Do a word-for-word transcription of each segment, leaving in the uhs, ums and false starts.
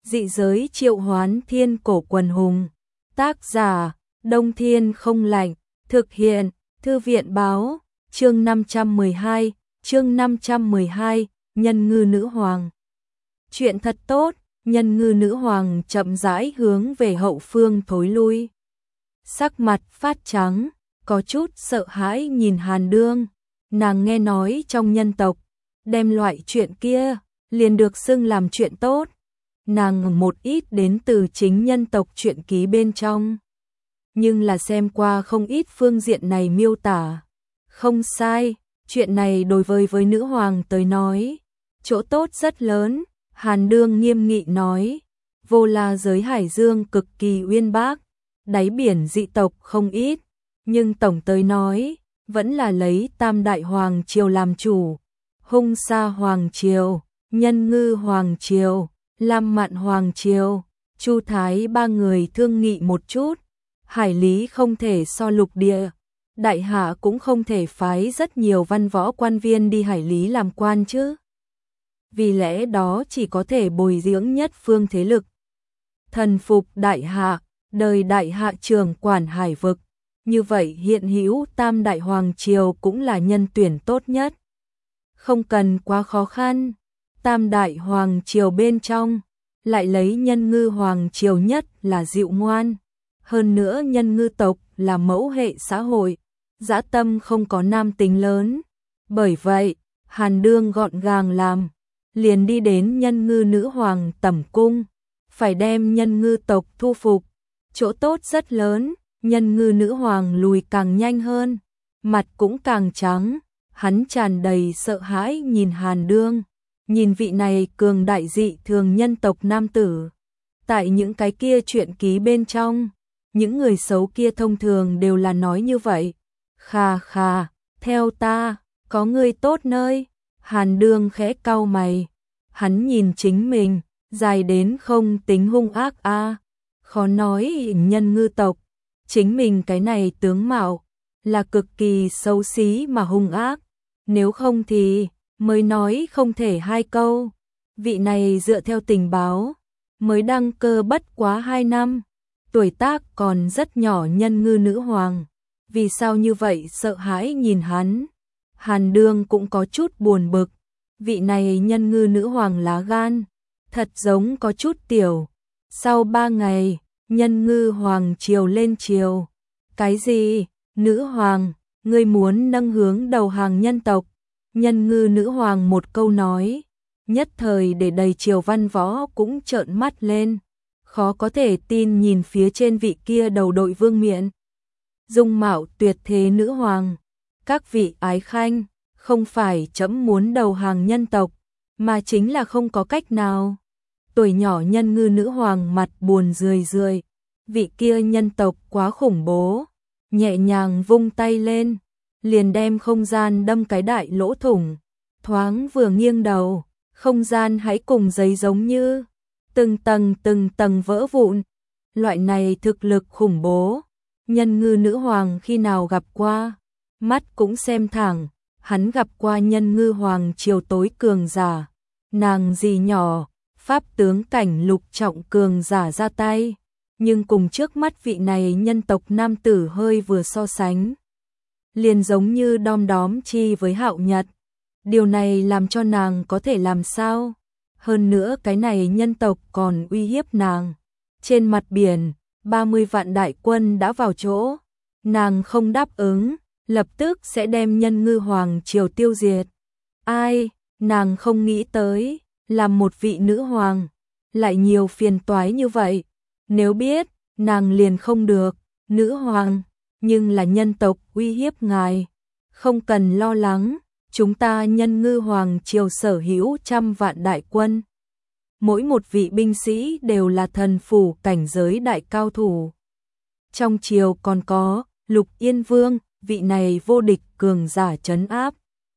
Dị giới triệu hoán thiên cổ quần hùng. Tác giả, Đông Thiên không lạnh. Thực hiện, Thư viện báo, chương năm trăm mười hai, chương năm trăm mười hai, Nhân ngư nữ hoàng. Chuyện thật tốt, nhân ngư nữ hoàng chậm rãi hướng về hậu phương thối lui. Sắc mặt phát trắng, có chút sợ hãi nhìn Hàn Đương. Nàng nghe nói trong nhân tộc, đem loại chuyện kia, liền được xưng làm chuyện tốt. Nàng một ít đến từ chính nhân tộc truyện ký bên trong. Nhưng là xem qua không ít phương diện này miêu tả. Không sai, chuyện này đối với với nữ hoàng tới nói, chỗ tốt rất lớn. Hàn Đương nghiêm nghị nói, vô la giới hải dương cực kỳ uyên bác, đáy biển dị tộc không ít, nhưng tổng tới nói, vẫn là lấy Tam Đại Hoàng Triều làm chủ. Hung Sa Hoàng Triều, Nhân Ngư Hoàng Triều, Lam Mạn Hoàng Triều, Chu Thái ba người thương nghị một chút. Hải lý không thể so lục địa, đại hạ cũng không thể phái rất nhiều văn võ quan viên đi hải lý làm quan chứ. Vì lẽ đó chỉ có thể bồi dưỡng nhất phương thế lực. Thần phục đại hạ, đời đại hạ trưởng quản hải vực. Như vậy hiện hữu Tam Đại Hoàng Triều cũng là nhân tuyển tốt nhất. Không cần quá khó khăn. Tam Đại Hoàng Triều bên trong, lại lấy Nhân Ngư Hoàng Triều nhất là dịu ngoan. Hơn nữa nhân ngư tộc là mẫu hệ xã hội, dã tâm không có nam tính lớn. Bởi vậy, Hàn Đương gọn gàng làm, liền đi đến nhân ngư nữ hoàng tẩm cung, phải đem nhân ngư tộc thu phục. Chỗ tốt rất lớn, nhân ngư nữ hoàng lùi càng nhanh hơn, mặt cũng càng trắng, hắn tràn đầy sợ hãi nhìn Hàn Đương, nhìn vị này cường đại dị thường nhân tộc nam tử. Tại những cái kia truyện ký bên trong, những người xấu kia thông thường đều là nói như vậy. Khà khà, theo ta, có người tốt nơi. Hàn Đương khẽ cau mày. Hắn nhìn chính mình, dài đến không tính hung ác a à. Khó nói nhân ngư tộc, chính mình cái này tướng mạo, là cực kỳ xấu xí mà hung ác. Nếu không thì, mới nói không thể hai câu. Vị này dựa theo tình báo, mới đăng cơ bất quá hai năm. Tuổi tác còn rất nhỏ nhân ngư nữ hoàng. Vì sao như vậy sợ hãi nhìn hắn? Hàn Đương cũng có chút buồn bực. Vị này nhân ngư nữ hoàng lá gan, thật giống có chút tiểu. Sau ba ngày, nhân ngư hoàng triều lên triều. Cái gì? Nữ hoàng, ngươi muốn nâng hướng đầu hàng nhân tộc. Nhân ngư nữ hoàng một câu nói, nhất thời để đầy triều văn võ cũng trợn mắt lên. Khó có thể tin nhìn phía trên vị kia đầu đội vương miện. Dung mạo tuyệt thế nữ hoàng. Các vị ái khanh, không phải trẫm muốn đầu hàng nhân tộc, mà chính là không có cách nào. Tuổi nhỏ nhân ngư nữ hoàng mặt buồn rười rười. Vị kia nhân tộc quá khủng bố. Nhẹ nhàng vung tay lên, liền đem không gian đâm cái đại lỗ thủng. Thoáng vừa nghiêng đầu, không gian hãy cùng giấy giống như từng tầng từng tầng vỡ vụn. Loại này thực lực khủng bố, nhân ngư nữ hoàng khi nào gặp qua, mắt cũng xem thẳng. Hắn gặp qua nhân ngư hoàng triều tối cường giả, nàng gì nhỏ, pháp tướng cảnh lục trọng cường giả ra tay, nhưng cùng trước mắt vị này nhân tộc nam tử hơi vừa so sánh, liền giống như đom đóm chi với Hạo Nhật. Điều này làm cho nàng có thể làm sao? Hơn nữa cái này nhân tộc còn uy hiếp nàng. Trên mặt biển, ba mươi vạn đại quân đã vào chỗ. Nàng không đáp ứng, lập tức sẽ đem nhân ngư hoàng triều tiêu diệt. Ai, nàng không nghĩ tới, làm một vị nữ hoàng, lại nhiều phiền toái như vậy. Nếu biết, nàng liền không được, nữ hoàng, nhưng là nhân tộc uy hiếp ngài. Không cần lo lắng. Chúng ta nhân ngư hoàng triều sở hữu trăm vạn đại quân. Mỗi một vị binh sĩ đều là thần phủ cảnh giới đại cao thủ. Trong triều còn có Lục Yên Vương, vị này vô địch cường giả trấn áp.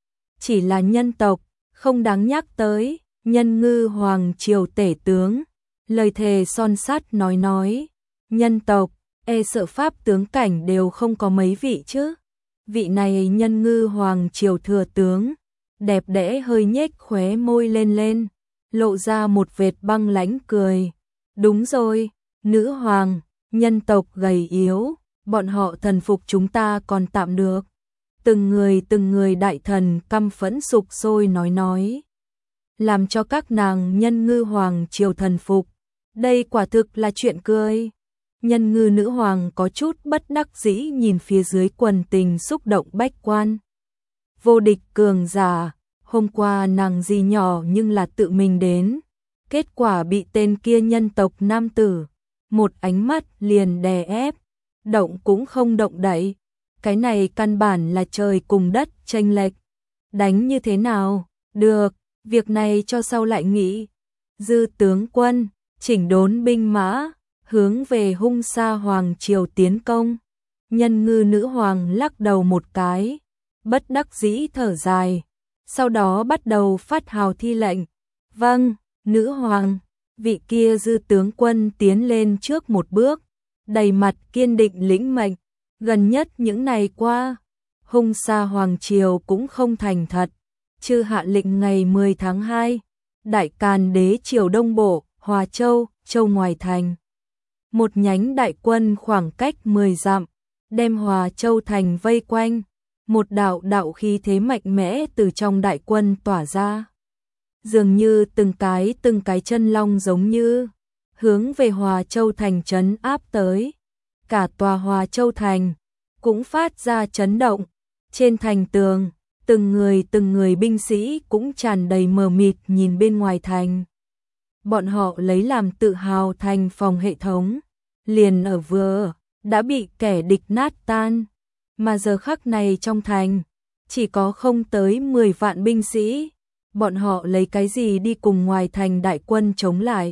Chỉ là nhân tộc, không đáng nhắc tới. Nhân ngư hoàng triều tể tướng, lời thề son sắt nói nói. Nhân tộc, e sợ pháp tướng cảnh đều không có mấy vị chứ. Vị này nhân ngư hoàng triều thừa tướng, đẹp đẽ hơi nhếch khóe môi lên lên, lộ ra một vệt băng lãnh cười. Đúng rồi, nữ hoàng, nhân tộc gầy yếu, bọn họ thần phục chúng ta còn tạm được. Từng người từng người đại thần căm phẫn sục sôi nói nói. Làm cho các nàng nhân ngư hoàng triều thần phục. Đây quả thực là chuyện cười. Nhân ngư nữ hoàng có chút bất đắc dĩ nhìn phía dưới quần tình xúc động bách quan. Vô địch cường giả, hôm qua nàng gì nhỏ nhưng là tự mình đến. Kết quả bị tên kia nhân tộc nam tử, một ánh mắt liền đè ép, động cũng không động đậy. Cái này căn bản là trời cùng đất chênh lệch. Đánh như thế nào? Được, việc này cho sau lại nghĩ. Dư tướng quân, chỉnh đốn binh mã, hướng về Hung Sa hoàng triều tiến công. Nhân ngư nữ hoàng lắc đầu một cái, bất đắc dĩ thở dài, sau đó bắt đầu phát hào thi lệnh. Vâng, nữ hoàng. Vị kia dư tướng quân tiến lên trước một bước, đầy mặt kiên định lĩnh mệnh. Gần nhất những ngày qua, Hung Sa hoàng triều cũng không thành thật, chư hạ lệnh ngày mười tháng hai, Đại Càn đế triều đông bộ, Hòa Châu, Châu ngoài thành. Một nhánh đại quân khoảng cách mười dặm, đem Hòa Châu thành vây quanh, một đạo đạo khí thế mạnh mẽ từ trong đại quân tỏa ra. Dường như từng cái từng cái chân long giống như hướng về Hòa Châu thành trấn áp tới. Cả tòa Hòa Châu thành cũng phát ra chấn động. Trên thành tường, từng người từng người binh sĩ cũng tràn đầy mờ mịt nhìn bên ngoài thành. Bọn họ lấy làm tự hào thành phòng hệ thống, liền ở vừa đã bị kẻ địch nát tan, mà giờ khắc này trong thành chỉ có không tới mười vạn binh sĩ. Bọn họ lấy cái gì đi cùng ngoài thành đại quân chống lại?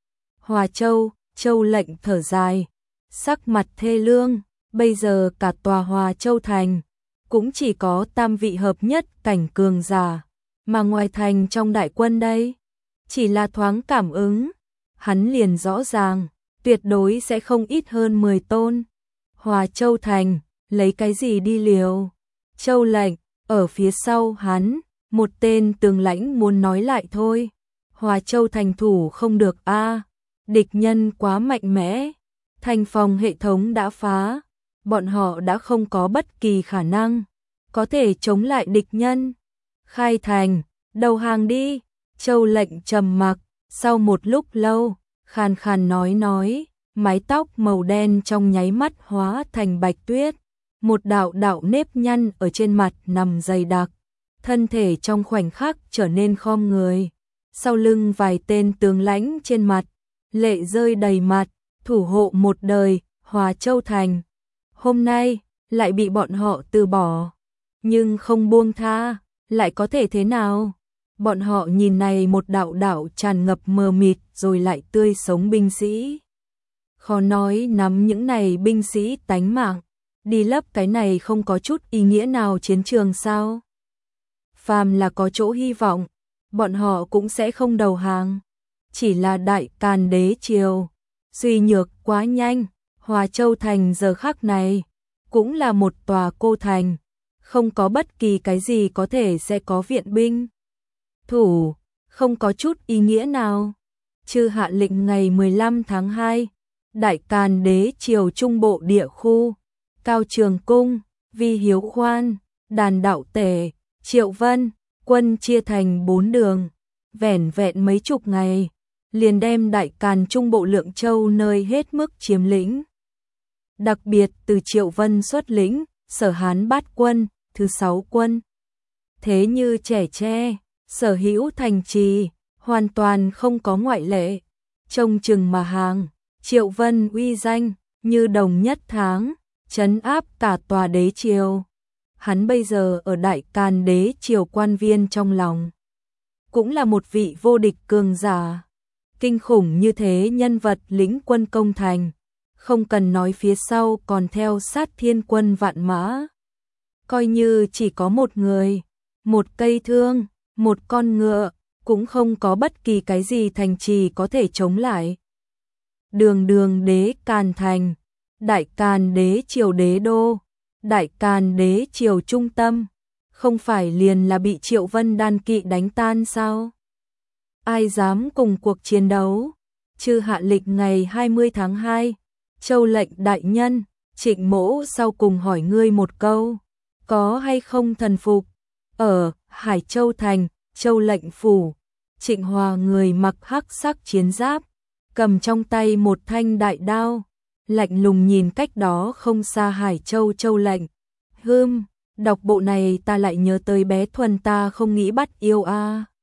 Hòa Châu, Châu lệnh thở dài, sắc mặt thê lương. Bây giờ cả tòa Hòa Châu thành cũng chỉ có tam vị hợp nhất cảnh cường giả, mà ngoài thành trong đại quân đây chỉ là thoáng cảm ứng, hắn liền rõ ràng, tuyệt đối sẽ không ít hơn mười tôn. Hòa Châu thành, lấy cái gì đi liều? Châu lệnh, ở phía sau hắn, một tên tướng lãnh muốn nói lại thôi. Hòa Châu thành thủ không được a, địch nhân quá mạnh mẽ, thành phòng hệ thống đã phá, bọn họ đã không có bất kỳ khả năng có thể chống lại địch nhân. Khai thành, đầu hàng đi. Châu lệnh trầm mặc, sau một lúc lâu, khàn khàn nói nói, mái tóc màu đen trong nháy mắt hóa thành bạch tuyết, một đạo đạo nếp nhăn ở trên mặt nằm dày đặc, thân thể trong khoảnh khắc trở nên khom người. Sau lưng vài tên tướng lãnh trên mặt, lệ rơi đầy mặt, thủ hộ một đời, Hòa Châu thành. Hôm nay, lại bị bọn họ từ bỏ, nhưng không buông tha, lại có thể thế nào? Bọn họ nhìn này một đạo đạo tràn ngập mờ mịt rồi lại tươi sống binh sĩ. Khó nói nắm những này binh sĩ tánh mạng, đi lấp cái này không có chút ý nghĩa nào chiến trường sao? Phàm là có chỗ hy vọng, bọn họ cũng sẽ không đầu hàng. Chỉ là Đại Càn đế triều suy nhược quá nhanh, Hòa Châu thành giờ khắc này cũng là một tòa cô thành, không có bất kỳ cái gì có thể sẽ có viện binh thủ, không có chút ý nghĩa nào. Chư hạ lệnh ngày mười lăm tháng hai, Đại Càn đế triều trung bộ địa khu, Cao Trường Cung, Vi Hiếu Khoan, Đàn Đạo Tể, Triệu Vân, quân chia thành bốn đường, vẻn vẹn mấy chục ngày, liền đem Đại Càn trung bộ Lượng Châu nơi hết mức chiếm lĩnh. Đặc biệt từ Triệu Vân xuất lĩnh, Sở Hán bát quân, thứ sáu quân. Thế như trẻ tre, sở hữu thành trì, hoàn toàn không có ngoại lệ. Trông chừng mà hàng, Triệu Vân uy danh, như đồng nhất tháng, trấn áp cả tòa đế triều. Hắn bây giờ ở Đại Càn đế triều quan viên trong lòng, cũng là một vị vô địch cường giả. Kinh khủng như thế nhân vật lĩnh quân công thành, không cần nói phía sau còn theo sát thiên quân vạn mã. Coi như chỉ có một người, một cây thương, một con ngựa, cũng không có bất kỳ cái gì thành trì có thể chống lại. Đường đường đế Càn thành, Đại Càn đế triều đế đô, Đại Càn đế triều trung tâm, không phải liền là bị Triệu Vân đan kỵ đánh tan sao? Ai dám cùng cuộc chiến đấu? Chư hạ lịch ngày hai mươi tháng hai. Châu lệnh đại nhân, Trịnh Mỗ sau cùng hỏi ngươi một câu, có hay không thần phục? Ở Hải Châu thành, Châu lệnh phủ, Trịnh Hòa người mặc hắc sắc chiến giáp, cầm trong tay một thanh đại đao, lạnh lùng nhìn cách đó không xa Hải Châu Châu lệnh. Hưm, đọc bộ này ta lại nhớ tới bé Thuần ta không nghĩ bắt yêu a. À.